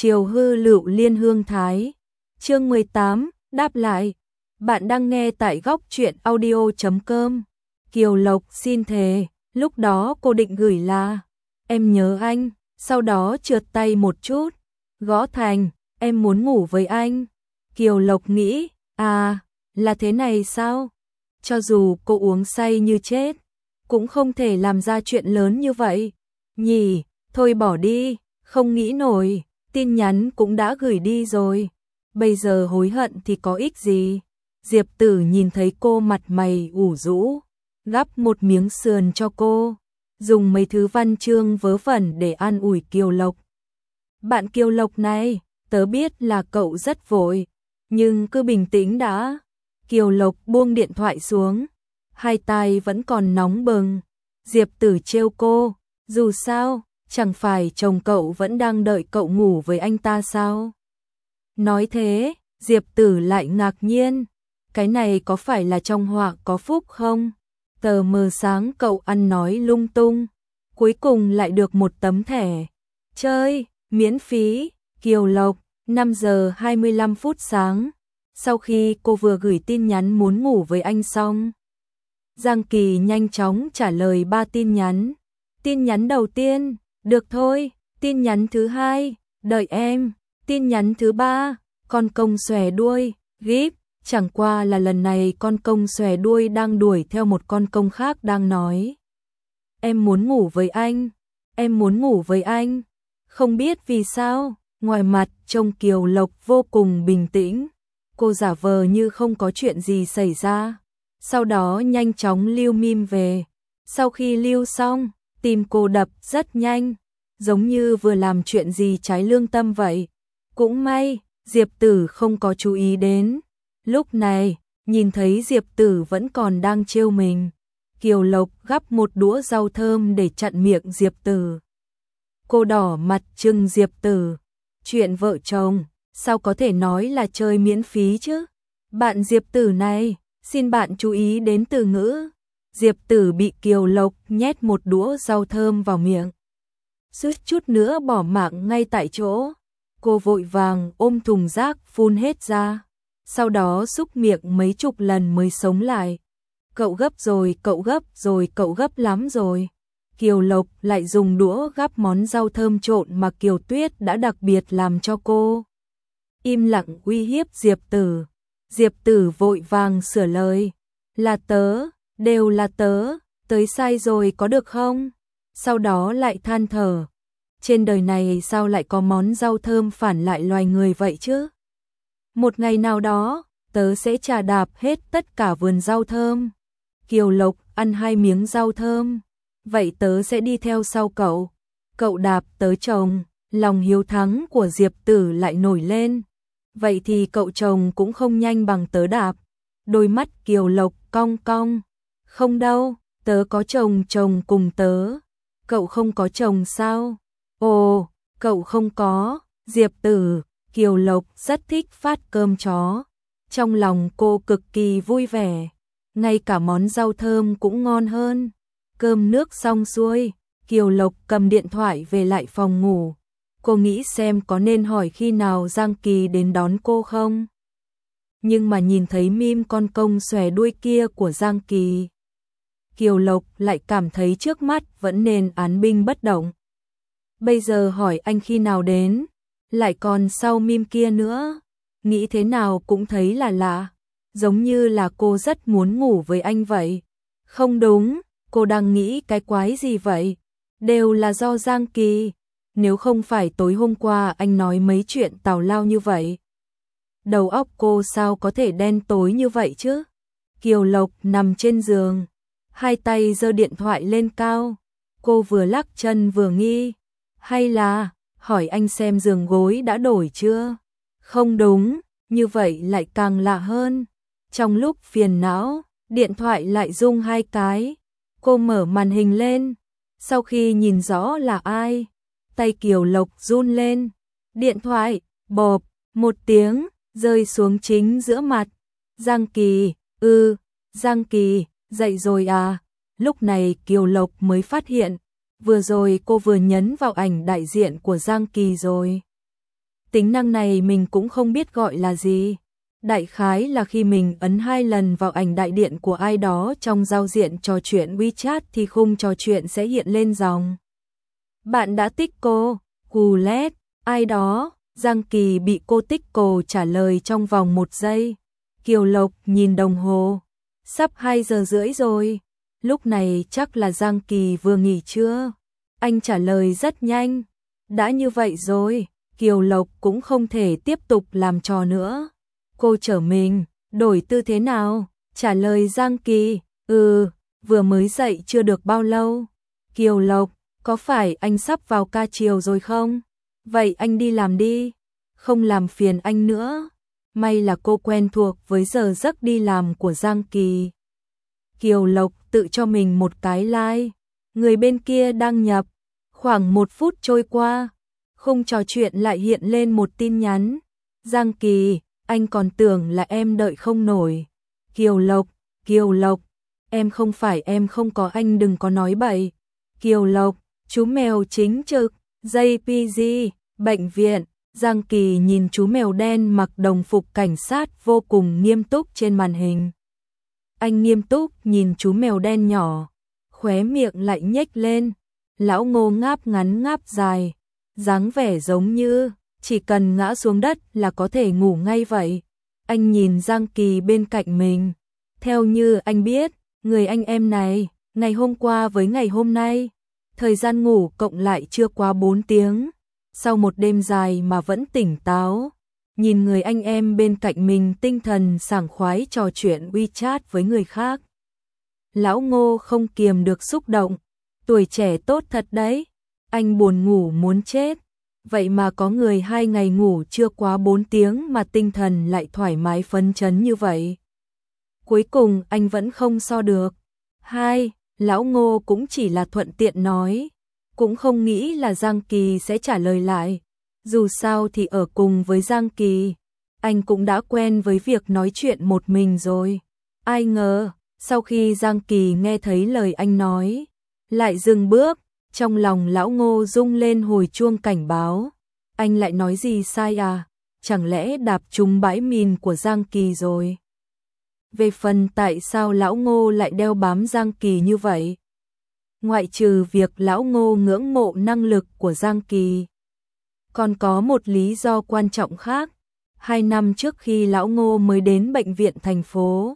Chiều hư lựu liên hương thái. Chương 18, đáp lại. Bạn đang nghe tại góc truyện audio.com. Kiều Lộc xin thề, lúc đó cô định gửi là em nhớ anh, sau đó trượt tay một chút, gõ thành em muốn ngủ với anh. Kiều Lộc nghĩ, là thế này sao? Cho dù cô uống say như chết, cũng không thể làm ra chuyện lớn như vậy. Nhỉ, thôi bỏ đi, không nghĩ nổi, tin nhắn cũng đã gửi đi rồi. Bây giờ hối hận thì có ích gì? Diệp Tử nhìn thấy cô mặt mày ủ rũ, gắp một miếng sườn cho cô, dùng mấy thứ văn chương vớ vẩn để an ủi Kiều Lộc. Bạn Kiều Lộc này, tớ biết là cậu rất vội, nhưng cứ bình tĩnh đã. Kiều Lộc buông điện thoại xuống, hai tay vẫn còn nóng bừng. Diệp Tử trêu cô, dù sao, chẳng phải chồng cậu vẫn đang đợi cậu ngủ với anh ta sao? Nói thế, Diệp Tử lại ngạc nhiên, cái này có phải là trong họa có phúc không? Tờ mờ sáng cậu ăn nói lung tung, cuối cùng lại được một tấm thẻ chơi miễn phí. Kiều Lộc, 5 giờ 25 phút sáng, sau khi cô vừa gửi tin nhắn muốn ngủ với anh xong, Giang Kỳ nhanh chóng trả lời 3 tin nhắn. Tin nhắn đầu tiên, được thôi. Tin nhắn thứ hai, đợi em. Tin nhắn thứ ba, con công xòe đuôi, gíp. Chẳng qua là lần này con công xòe đuôi đang đuổi theo một con công khác đang nói: em muốn ngủ với anh, em muốn ngủ với anh. Không biết vì sao, ngoài mặt trông Kiều Lộc vô cùng bình tĩnh. Cô giả vờ như không có chuyện gì xảy ra, sau đó nhanh chóng lưu meme về. Sau khi lưu xong, tim cô đập rất nhanh, giống như vừa làm chuyện gì trái lương tâm vậy. Cũng may, Diệp Tử không có chú ý đến. Lúc này, nhìn thấy Diệp Tử vẫn còn đang trêu mình, Kiều Lộc gắp một đũa rau thơm để chặn miệng Diệp Tử. Cô đỏ mặt trừng Diệp Tử. Chuyện vợ chồng, sao có thể nói là chơi miễn phí chứ? Bạn Diệp Tử này, xin bạn chú ý đến từ ngữ. Diệp Tử bị Kiều Lộc nhét một đũa rau thơm vào miệng, suýt chút nữa bỏ mạng ngay tại chỗ. Cô vội vàng ôm thùng rác phun hết ra, sau đó xúc miệng mấy chục lần mới sống lại. Cậu gấp rồi, cậu gấp rồi, cậu gấp lắm rồi. Kiều Lộc lại dùng đũa gắp món rau thơm trộn mà Kiều Tuyết đã đặc biệt làm cho cô. Im lặng uy hiếp Diệp Tử. Diệp Tử vội vàng sửa lời: là tớ, đều là tớ, tới sai rồi có được không? Sau đó lại than thở: trên đời này sao lại có món rau thơm phản lại loài người vậy chứ? Một ngày nào đó, tớ sẽ chà đạp hết tất cả vườn rau thơm. Kiều Lộc ăn 2 miếng rau thơm. Vậy tớ sẽ đi theo sau cậu. Cậu đạp tớ chồng. Lòng hiếu thắng của Diệp Tử lại nổi lên. Vậy thì cậu chồng cũng không nhanh bằng tớ đạp. Đôi mắt Kiều Lộc cong cong. Không đâu, tớ có chồng, chồng cùng tớ. Cậu không có chồng sao? Ồ, cậu không có. Diệp Tử, Kiều Lộc rất thích phát cơm chó. Trong lòng cô cực kỳ vui vẻ. Ngay cả món rau thơm cũng ngon hơn. Cơm nước xong xuôi, Kiều Lộc cầm điện thoại về lại phòng ngủ. Cô nghĩ xem có nên hỏi khi nào Giang Kỳ đến đón cô không. Nhưng mà nhìn thấy meme con công xòe đuôi kia của Giang Kỳ, Kiều Lộc lại cảm thấy trước mắt vẫn nên án binh bất động. Bây giờ hỏi anh khi nào đến, lại còn sau meme kia nữa, nghĩ thế nào cũng thấy là lạ, giống như là cô rất muốn ngủ với anh vậy. Không đúng, cô đang nghĩ cái quái gì vậy? Đều là do Giang Kỳ, nếu không phải tối hôm qua anh nói mấy chuyện tào lao như vậy. Đầu óc cô sao có thể đen tối như vậy chứ? Kiều Lộc nằm trên giường, hai tay giơ điện thoại lên cao, cô vừa lắc chân vừa nghi, hay là hỏi anh xem giường gối đã đổi chưa? Không đúng, như vậy lại càng lạ hơn. Trong lúc phiền não, điện thoại lại rung 2 cái. Cô mở màn hình lên, sau khi nhìn rõ là ai, tay Kiều Lộc run lên. Điện thoại, bộp, một tiếng, rơi xuống chính giữa mặt. Giang Kỳ, Giang Kỳ, dậy rồi à? Lúc này Kiều Lộc mới phát hiện, vừa rồi cô vừa nhấn vào ảnh đại diện của Giang Kỳ rồi. Tính năng này mình cũng không biết gọi là gì. Đại khái là khi mình ấn 2 lần vào ảnh đại điện của ai đó trong giao diện trò chuyện WeChat thì khung trò chuyện sẽ hiện lên dòng. Bạn đã tích cô, Gullet, ai đó, Giang Kỳ bị cô tích cô trả lời trong vòng 1 giây. Kiều Lộc nhìn đồng hồ, sắp 2 giờ rưỡi rồi, lúc này chắc là Giang Kỳ vừa nghỉ trưa. Anh trả lời rất nhanh, đã như vậy rồi, Kiều Lộc cũng không thể tiếp tục làm trò nữa. Cô trở mình, đổi tư thế nào, trả lời Giang Kỳ, vừa mới dậy chưa được bao lâu. Kiều Lộc, có phải anh sắp vào ca chiều rồi không? Vậy anh đi làm đi, không làm phiền anh nữa. May là cô quen thuộc với giờ giấc đi làm của Giang Kỳ. Kiều Lộc tự cho mình một cái like. Người bên kia đăng nhập. Khoảng 1 phút trôi qua, khung trò chuyện lại hiện lên một tin nhắn. Giang Kỳ, anh còn tưởng là em đợi không nổi. Kiều Lộc, em không phải em không có anh đừng có nói bậy. Kiều Lộc, chú mèo chính trực, JPG, bệnh viện. Giang Kỳ nhìn chú mèo đen mặc đồng phục cảnh sát vô cùng nghiêm túc trên màn hình. Anh nghiêm túc nhìn chú mèo đen nhỏ, khóe miệng lại nhếch lên. Lão Ngô ngáp ngắn ngáp dài, dáng vẻ giống như chỉ cần ngã xuống đất là có thể ngủ ngay vậy. Anh nhìn Giang Kỳ bên cạnh mình. Theo như anh biết, người anh em này, ngày hôm qua với ngày hôm nay, thời gian ngủ cộng lại chưa quá 4 tiếng. Sau một đêm dài mà vẫn tỉnh táo, nhìn người anh em bên cạnh mình tinh thần sảng khoái trò chuyện WeChat với người khác. Lão Ngô không kiềm được xúc động, tuổi trẻ tốt thật đấy, anh buồn ngủ muốn chết. Vậy mà có người 2 ngày ngủ chưa quá 4 tiếng mà tinh thần lại thoải mái phấn chấn như vậy. Cuối cùng anh vẫn không so được. Lão Ngô cũng chỉ là thuận tiện nói, cũng không nghĩ là Giang Kỳ sẽ trả lời lại. Dù sao thì ở cùng với Giang Kỳ, anh cũng đã quen với việc nói chuyện một mình rồi. Ai ngờ, sau khi Giang Kỳ nghe thấy lời anh nói, lại dừng bước, trong lòng lão Ngô rung lên hồi chuông cảnh báo. Anh lại nói gì sai à? Chẳng lẽ đạp trúng bãi mìn của Giang Kỳ rồi? Về phần tại sao lão Ngô lại đeo bám Giang Kỳ như vậy? Ngoại trừ việc lão Ngô ngưỡng mộ năng lực của Giang Kỳ, còn có một lý do quan trọng khác. 2 năm trước khi lão Ngô mới đến bệnh viện thành phố,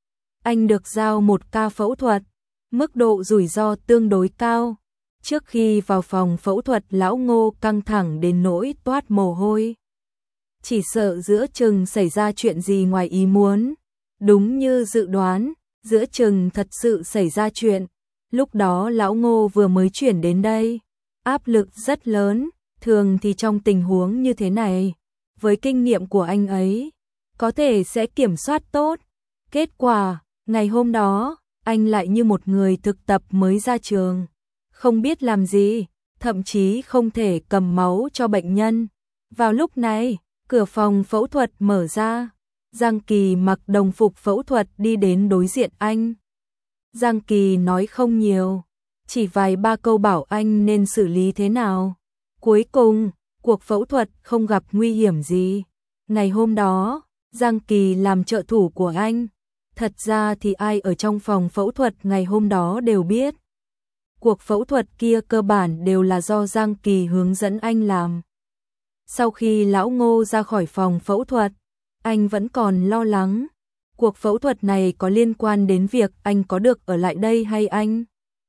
anh được giao một ca phẫu thuật, mức độ rủi ro tương đối cao. Trước khi vào phòng phẫu thuật lão Ngô căng thẳng đến nỗi toát mồ hôi. Chỉ sợ giữa chừng xảy ra chuyện gì ngoài ý muốn. Đúng như dự đoán, giữa chừng thật sự xảy ra chuyện. Lúc đó lão Ngô vừa mới chuyển đến đây, áp lực rất lớn, thường thì trong tình huống như thế này, với kinh nghiệm của anh ấy, có thể sẽ kiểm soát tốt. Kết quả, ngày hôm đó, anh lại như một người thực tập mới ra trường, không biết làm gì, thậm chí không thể cầm máu cho bệnh nhân. Vào lúc này, cửa phòng phẫu thuật mở ra, Giang Kỳ mặc đồng phục phẫu thuật đi đến đối diện anh. Giang Kỳ nói không nhiều, chỉ vài ba câu bảo anh nên xử lý thế nào. Cuối cùng, cuộc phẫu thuật không gặp nguy hiểm gì. Ngày hôm đó, Giang Kỳ làm trợ thủ của anh. Thật ra thì ai ở trong phòng phẫu thuật ngày hôm đó đều biết. Cuộc phẫu thuật kia cơ bản đều là do Giang Kỳ hướng dẫn anh làm. Sau khi lão Ngô ra khỏi phòng phẫu thuật, anh vẫn còn lo lắng. Cuộc phẫu thuật này có liên quan đến việc anh có được ở lại đây hay anh?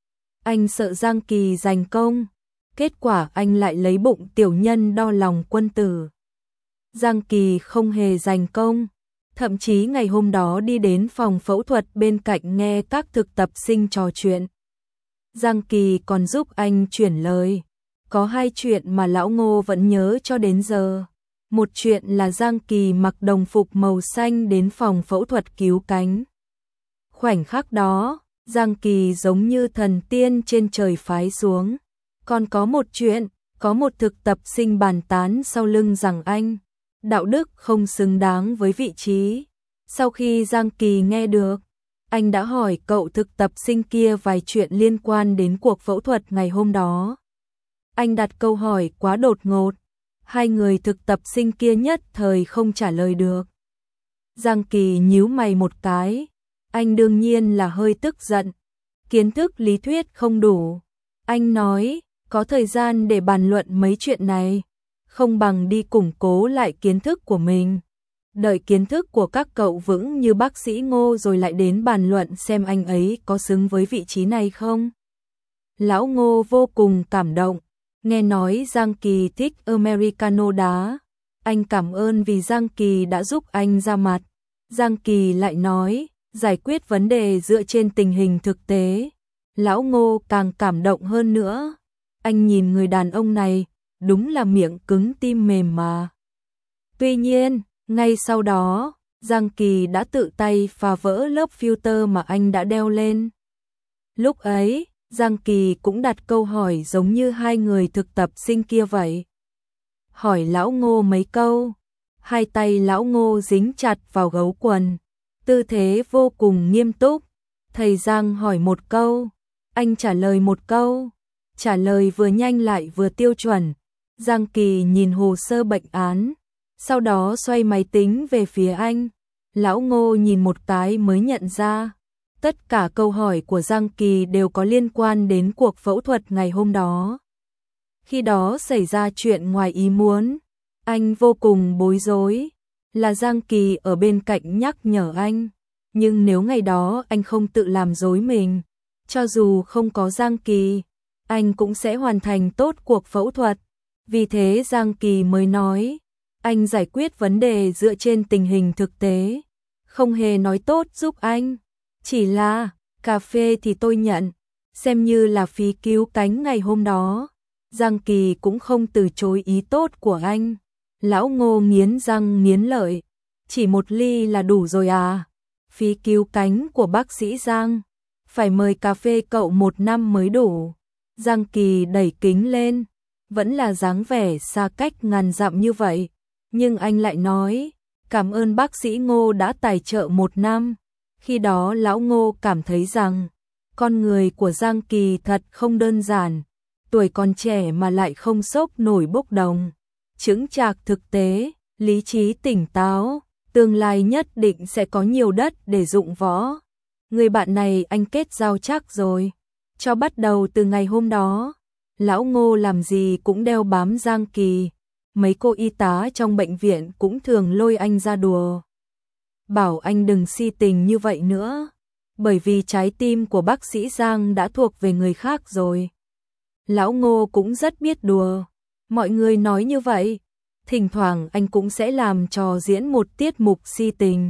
Anh sợ Giang Kỳ giành công. Kết quả anh lại lấy bụng tiểu nhân đo lòng quân tử. Giang Kỳ không hề giành công. Thậm chí ngày hôm đó đi đến phòng phẫu thuật bên cạnh nghe các thực tập sinh trò chuyện. Giang Kỳ còn giúp anh chuyển lời. Có 2 chuyện mà lão Ngô vẫn nhớ cho đến giờ. Một chuyện là Giang Kỳ mặc đồng phục màu xanh đến phòng phẫu thuật cứu cánh. Khoảnh khắc đó, Giang Kỳ giống như thần tiên trên trời phái xuống. Còn có một chuyện, có một thực tập sinh bàn tán sau lưng rằng anh, đạo đức không xứng đáng với vị trí. Sau khi Giang Kỳ nghe được, anh đã hỏi cậu thực tập sinh kia vài chuyện liên quan đến cuộc phẫu thuật ngày hôm đó. Anh đặt câu hỏi quá đột ngột. Hai người thực tập sinh kia nhất thời không trả lời được. Giang Kỳ nhíu mày một cái, anh đương nhiên là hơi tức giận. Kiến thức lý thuyết không đủ. Anh nói, có thời gian để bàn luận mấy chuyện này, không bằng đi củng cố lại kiến thức của mình. Đợi kiến thức của các cậu vững như bác sĩ Ngô rồi lại đến bàn luận xem anh ấy có xứng với vị trí này không. Lão Ngô vô cùng cảm động, nghe nói Giang Kỳ thích Americano đá. Anh cảm ơn vì Giang Kỳ đã giúp anh ra mặt. Giang Kỳ lại nói, giải quyết vấn đề dựa trên tình hình thực tế. Lão Ngô càng cảm động hơn nữa. Anh nhìn người đàn ông này, đúng là miệng cứng tim mềm mà. Tuy nhiên, ngay sau đó, Giang Kỳ đã tự tay phá vỡ lớp filter mà anh đã đeo lên. Lúc ấy, Giang Kỳ cũng đặt câu hỏi giống như hai người thực tập sinh kia vậy. Hỏi Lão Ngô mấy câu, hai tay Lão Ngô dính chặt vào gấu quần, tư thế vô cùng nghiêm túc. Thầy Giang hỏi một câu, anh trả lời một câu, trả lời vừa nhanh lại vừa tiêu chuẩn. Giang Kỳ nhìn hồ sơ bệnh án, sau đó xoay máy tính về phía anh. Lão Ngô nhìn một cái mới nhận ra, tất cả câu hỏi của Giang Kỳ đều có liên quan đến cuộc phẫu thuật ngày hôm đó. Khi đó xảy ra chuyện ngoài ý muốn, anh vô cùng bối rối, là Giang Kỳ ở bên cạnh nhắc nhở anh. Nhưng nếu ngày đó anh không tự làm dối mình, cho dù không có Giang Kỳ, anh cũng sẽ hoàn thành tốt cuộc phẫu thuật. Vì thế Giang Kỳ mới nói, anh giải quyết vấn đề dựa trên tình hình thực tế, không hề nói tốt giúp anh. Chỉ là, cà phê thì tôi nhận, xem như là phí cứu cánh ngày hôm đó. Giang Kỳ cũng không từ chối ý tốt của anh. Lão Ngô nghiến răng nghiến lợi, chỉ một ly là đủ rồi à? Phí cứu cánh của bác sĩ Giang, phải mời cà phê cậu 1 năm mới đủ. Giang Kỳ đẩy kính lên, vẫn là dáng vẻ xa cách ngàn dặm như vậy, nhưng anh lại nói, cảm ơn bác sĩ Ngô đã tài trợ 1 năm. Khi đó Lão Ngô cảm thấy rằng, con người của Giang Kỳ thật không đơn giản, tuổi còn trẻ mà lại không sốc nổi bốc đồng, chững chạc thực tế, lý trí tỉnh táo, tương lai nhất định sẽ có nhiều đất để dụng võ. Người bạn này anh kết giao chắc rồi. Cho bắt đầu từ ngày hôm đó, Lão Ngô làm gì cũng đeo bám Giang Kỳ. Mấy cô y tá trong bệnh viện cũng thường lôi anh ra đùa, bảo anh đừng si tình như vậy nữa, bởi vì trái tim của bác sĩ Giang đã thuộc về người khác rồi. Lão Ngô cũng rất biết đùa, mọi người nói như vậy, thỉnh thoảng anh cũng sẽ làm trò diễn một tiết mục si tình.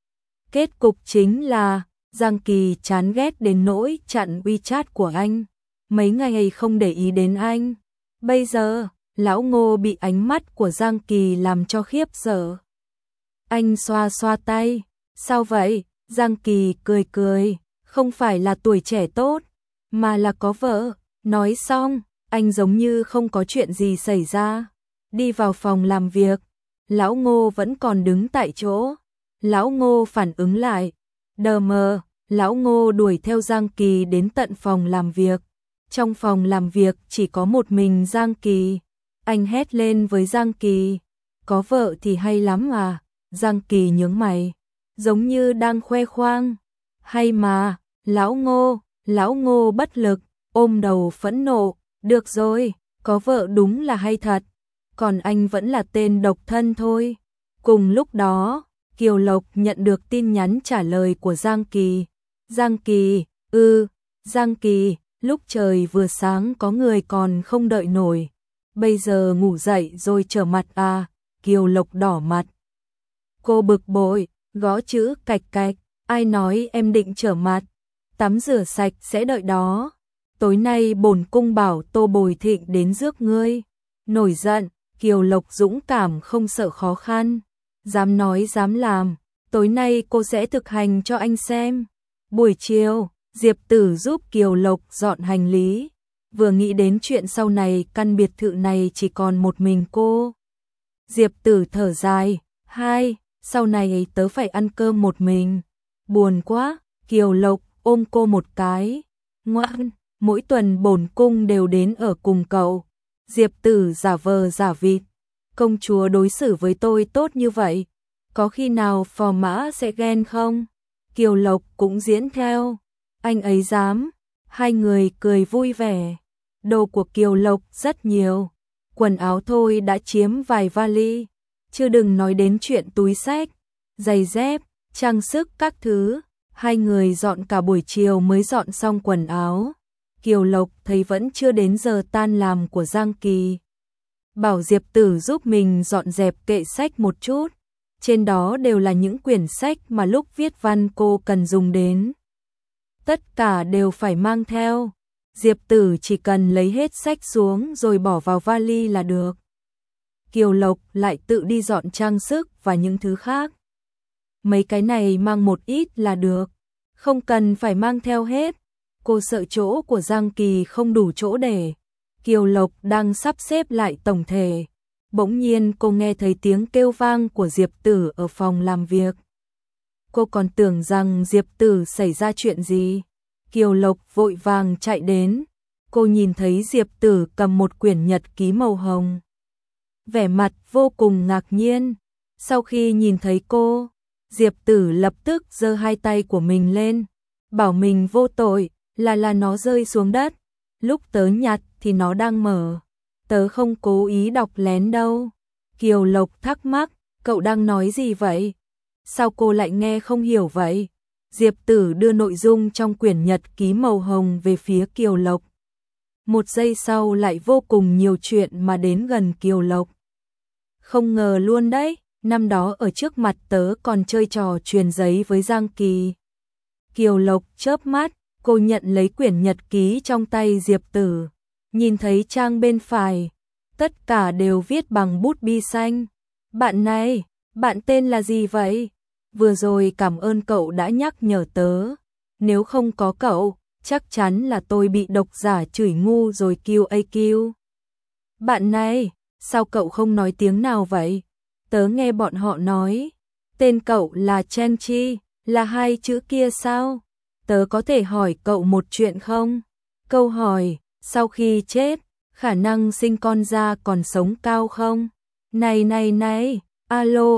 Kết cục chính là, Giang Kỳ chán ghét đến nỗi chặn WeChat của anh, mấy ngày không để ý đến anh. Bây giờ, Lão Ngô bị ánh mắt của Giang Kỳ làm cho khiếp sợ. Anh xoa xoa tay, sao vậy? Giang Kỳ cười cười, không phải là tuổi trẻ tốt, mà là có vợ. Nói xong, anh giống như không có chuyện gì xảy ra, đi vào phòng làm việc. Lão Ngô vẫn còn đứng tại chỗ. Lão Ngô phản ứng lại, đờ mờ. Lão Ngô đuổi theo Giang Kỳ đến tận phòng làm việc. Trong phòng làm việc chỉ có một mình Giang Kỳ. Anh hét lên với Giang Kỳ, có vợ thì hay lắm à? Giang Kỳ nhướng mày, giống như đang khoe khoang. Hay mà, Lão Ngô bất lực, ôm đầu phẫn nộ, được rồi, có vợ đúng là hay thật, còn anh vẫn là tên độc thân thôi. Cùng lúc đó, Kiều Lộc nhận được tin nhắn trả lời của Giang Kỳ. Giang Kỳ, Giang Kỳ, lúc trời vừa sáng có người còn không đợi nổi. Bây giờ ngủ dậy rồi trở mặt à? Kiều Lộc đỏ mặt. Cô bực bội, gõ chữ cạch cạch, ai nói em định trở mặt? Tắm rửa sạch sẽ đợi đó. Tối nay bổn cung bảo Tô Bồi Thịnh đến rước ngươi. Nổi giận, Kiều Lộc dũng cảm không sợ khó khăn, dám nói dám làm, tối nay cô sẽ thực hành cho anh xem. Buổi chiều, Diệp Tử giúp Kiều Lộc dọn hành lý. Vừa nghĩ đến chuyện sau này căn biệt thự này chỉ còn một mình cô, Diệp Tử thở dài, sau này tớ phải ăn cơm một mình. Buồn quá. Kiều Lộc ôm cô một cái, ngoan, mỗi tuần bổn cung đều đến ở cùng cậu. Diệp Tử giả vờ giả vịt, công chúa đối xử với tôi tốt như vậy, có khi nào phò mã sẽ ghen không? Kiều Lộc cũng diễn theo, anh ấy dám. Hai người cười vui vẻ. Đồ của Kiều Lộc rất nhiều, quần áo thôi đã chiếm vài vali, chứ đừng nói đến chuyện túi xách, giày dép, trang sức các thứ. Hai người dọn cả buổi chiều mới dọn xong quần áo. Kiều Lộc thấy vẫn chưa đến giờ tan làm của Giang Kỳ, bảo Diệp Tử giúp mình dọn dẹp kệ sách một chút. Trên đó đều là những quyển sách mà lúc viết văn cô cần dùng đến. Tất cả đều phải mang theo. Diệp Tử chỉ cần lấy hết sách xuống rồi bỏ vào vali là được. Kiều Lộc lại tự đi dọn trang sức và những thứ khác. Mấy cái này mang một ít là được, không cần phải mang theo hết. Cô sợ chỗ của Giang Kỳ không đủ chỗ để. Kiều Lộc đang sắp xếp lại tổng thể. Bỗng nhiên cô nghe thấy tiếng kêu vang của Diệp Tử ở phòng làm việc. Cô còn tưởng rằng Diệp Tử xảy ra chuyện gì. Kiều Lộc vội vàng chạy đến. Cô nhìn thấy Diệp Tử cầm một quyển nhật ký màu hồng. Vẻ mặt vô cùng ngạc nhiên. Sau khi nhìn thấy cô, Diệp Tử lập tức giơ hai tay của mình lên, bảo mình vô tội, là nó rơi xuống đất. Lúc tớ nhặt thì nó đang mở. Tớ không cố ý đọc lén đâu. Kiều Lộc thắc mắc, cậu đang nói gì vậy? Sao cô lại nghe không hiểu vậy? Diệp Tử đưa nội dung trong quyển nhật ký màu hồng về phía Kiều Lộc. Một giây sau lại vô cùng nhiều chuyện mà đến gần Kiều Lộc. Không ngờ luôn đấy, năm đó ở trước mặt tớ còn chơi trò truyền giấy với Giang Kỳ. Kiều Lộc chớp mắt, cô nhận lấy quyển nhật ký trong tay Diệp Tử. Nhìn thấy trang bên phải, tất cả đều viết bằng bút bi xanh. Bạn này, bạn tên là gì vậy? Vừa rồi cảm ơn cậu đã nhắc nhở tớ. Nếu không có cậu, chắc chắn là tôi bị độc giả chửi ngu rồi QAQ. Bạn này, sao cậu không nói tiếng nào vậy? Tớ nghe bọn họ nói, tên cậu là Chen Chi, là hai chữ kia sao? Tớ có thể hỏi cậu một chuyện không? Câu hỏi, sau khi chết, khả năng sinh con ra còn sống cao không? Này, alo,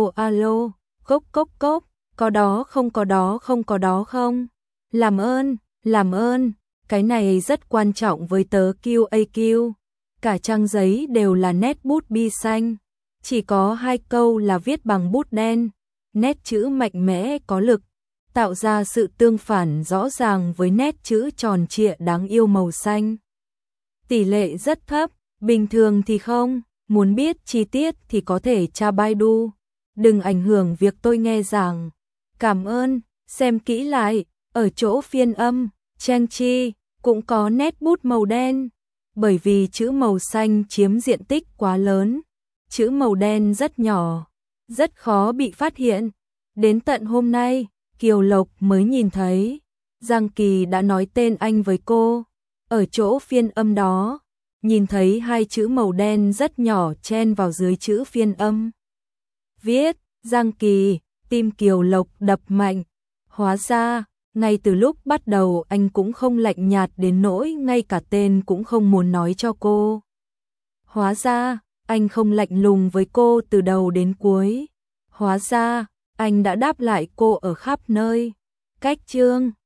cốc, có đó không có đó không? Làm ơn, cái này rất quan trọng với tớ QAQ. Cả trang giấy đều là nét bút bi xanh, chỉ có hai câu là viết bằng bút đen, nét chữ mạnh mẽ có lực, tạo ra sự tương phản rõ ràng với nét chữ tròn trịa đáng yêu màu xanh. Tỷ lệ rất thấp, bình thường thì không, muốn biết chi tiết thì có thể tra Baidu. Đừng ảnh hưởng việc tôi nghe giảng. Cảm ơn, xem kỹ lại, ở chỗ phiên âm, Trang Chi cũng có nét bút màu đen, bởi vì chữ màu xanh chiếm diện tích quá lớn, chữ màu đen rất nhỏ, rất khó bị phát hiện. Đến tận hôm nay, Kiều Lộc mới nhìn thấy, Giang Kỳ đã nói tên anh với cô, ở chỗ phiên âm đó, nhìn thấy hai chữ màu đen rất nhỏ chen vào dưới chữ phiên âm. Viết, Giang Kỳ, tim Kiều Lộc đập mạnh, hóa ra, ngay từ lúc bắt đầu anh cũng không lạnh nhạt đến nỗi ngay cả tên cũng không muốn nói cho cô. Hóa ra, anh không lạnh lùng với cô từ đầu đến cuối. Hóa ra, anh đã đáp lại cô ở khắp nơi. Cách chương